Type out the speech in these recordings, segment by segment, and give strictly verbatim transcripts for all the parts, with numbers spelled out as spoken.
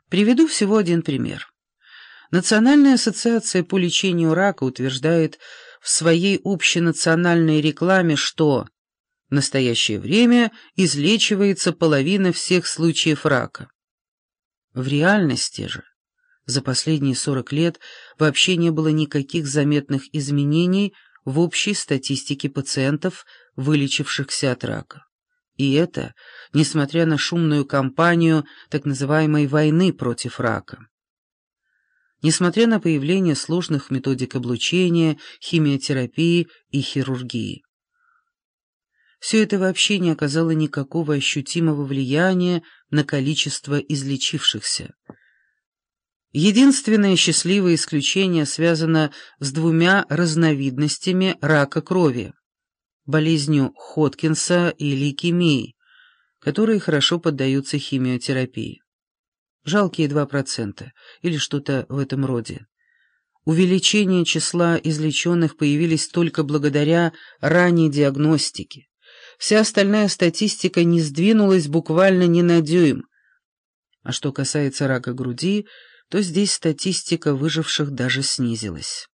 Приведу всего один пример. Национальная ассоциация по лечению рака утверждает в своей общенациональной рекламе, что в настоящее время излечивается половина всех случаев рака. В реальности же за последние сорок лет вообще не было никаких заметных изменений в общей статистике пациентов, вылечившихся от рака. И это несмотря на шумную кампанию так называемой «войны против рака». Несмотря на появление сложных методик облучения, химиотерапии и хирургии. Все это вообще не оказало никакого ощутимого влияния на количество излечившихся. Единственное счастливое исключение связано с двумя разновидностями рака крови – болезнью Ходжкинса и лейкемией, которые хорошо поддаются химиотерапии. Жалкие два процента или что-то в этом роде. Увеличение числа излеченных появились только благодаря ранней диагностике. Вся остальная статистика не сдвинулась буквально ни на дюйм. А что касается рака груди, то здесь статистика выживших даже снизилась.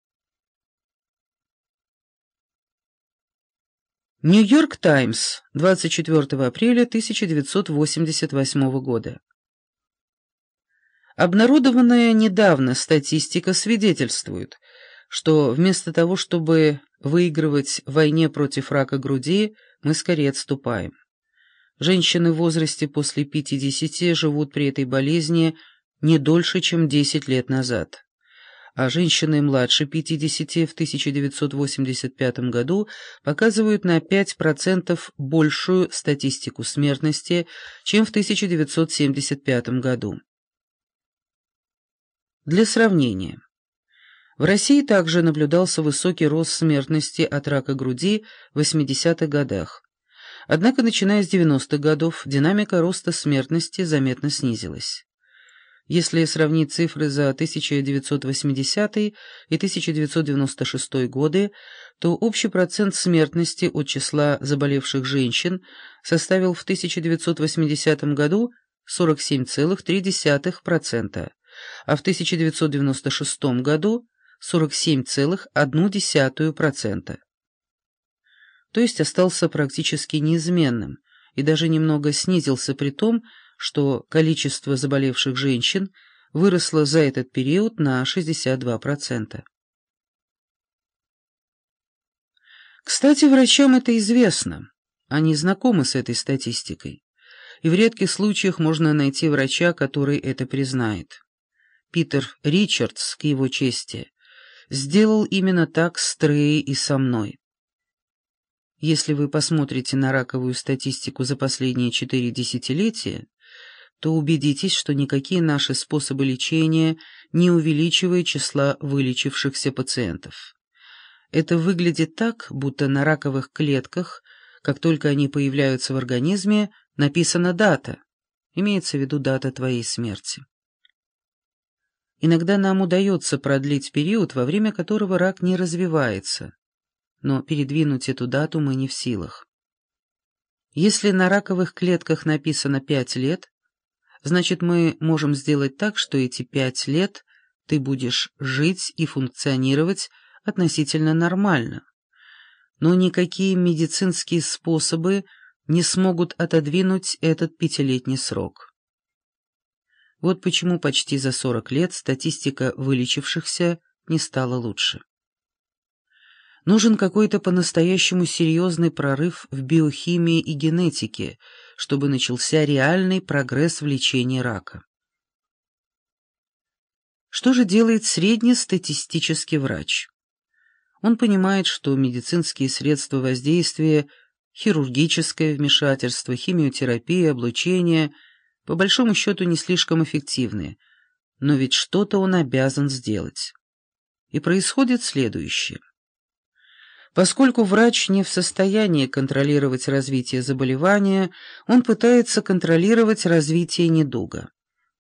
Нью-Йорк Таймс, двадцать четвёртого апреля тысяча девятьсот восемьдесят восьмого года. Обнародованная недавно статистика свидетельствует, что вместо того, чтобы выигрывать в войне против рака груди, мы скорее отступаем. Женщины в возрасте после пятидесяти живут при этой болезни не дольше, чем десять лет назад, а женщины младше пятидесяти в тысяча девятьсот восемьдесят пятом году показывают на пять процентов большую статистику смертности, чем в тысяча девятьсот семьдесят пятом году. Для сравнения. В России также наблюдался высокий рост смертности от рака груди в восьмидесятых годах. Однако, начиная с девяностых годов, динамика роста смертности заметно снизилась. Если сравнить цифры за тысяча девятьсот восьмидесятый и тысяча девятьсот девяносто шестой годы, то общий процент смертности от числа заболевших женщин составил в тысяча девятьсот восьмидесятом году сорок семь целых три десятых процента, а в тысяча девятьсот девяносто шестом году сорок семь целых одну десятую процента. То есть остался практически неизменным и даже немного снизился при том, что количество заболевших женщин выросло за этот период на шестьдесят два процента. Кстати, врачам это известно, они знакомы с этой статистикой, и в редких случаях можно найти врача, который это признает. Питер Ричардс, к его чести, сделал именно так с Трей и со мной. Если вы посмотрите на раковую статистику за последние четыре десятилетия, то убедитесь, что никакие наши способы лечения не увеличивают числа вылечившихся пациентов. Это выглядит так, будто на раковых клетках, как только они появляются в организме, написана дата, имеется в виду дата твоей смерти. Иногда нам удается продлить период, во время которого рак не развивается, но передвинуть эту дату мы не в силах. Если на раковых клетках написано пять лет, значит, мы можем сделать так, что эти пять лет ты будешь жить и функционировать относительно нормально. Но никакие медицинские способы не смогут отодвинуть этот пятилетний срок. Вот почему почти за сорок лет статистика вылечившихся не стала лучше. Нужен какой-то по-настоящему серьезный прорыв в биохимии и генетике, чтобы начался реальный прогресс в лечении рака. Что же делает среднестатистический врач? Он понимает, что медицинские средства воздействия, хирургическое вмешательство, химиотерапия, облучение по большому счету не слишком эффективны, но ведь что-то он обязан сделать. И происходит следующее. Поскольку врач не в состоянии контролировать развитие заболевания, он пытается контролировать развитие недуга.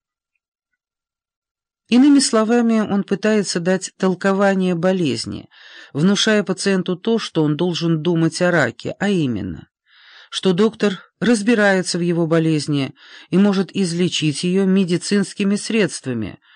Иными словами, он пытается дать толкование болезни, внушая пациенту то, что он должен думать о раке, а именно, что доктор разбирается в его болезни и может излечить ее медицинскими средствами,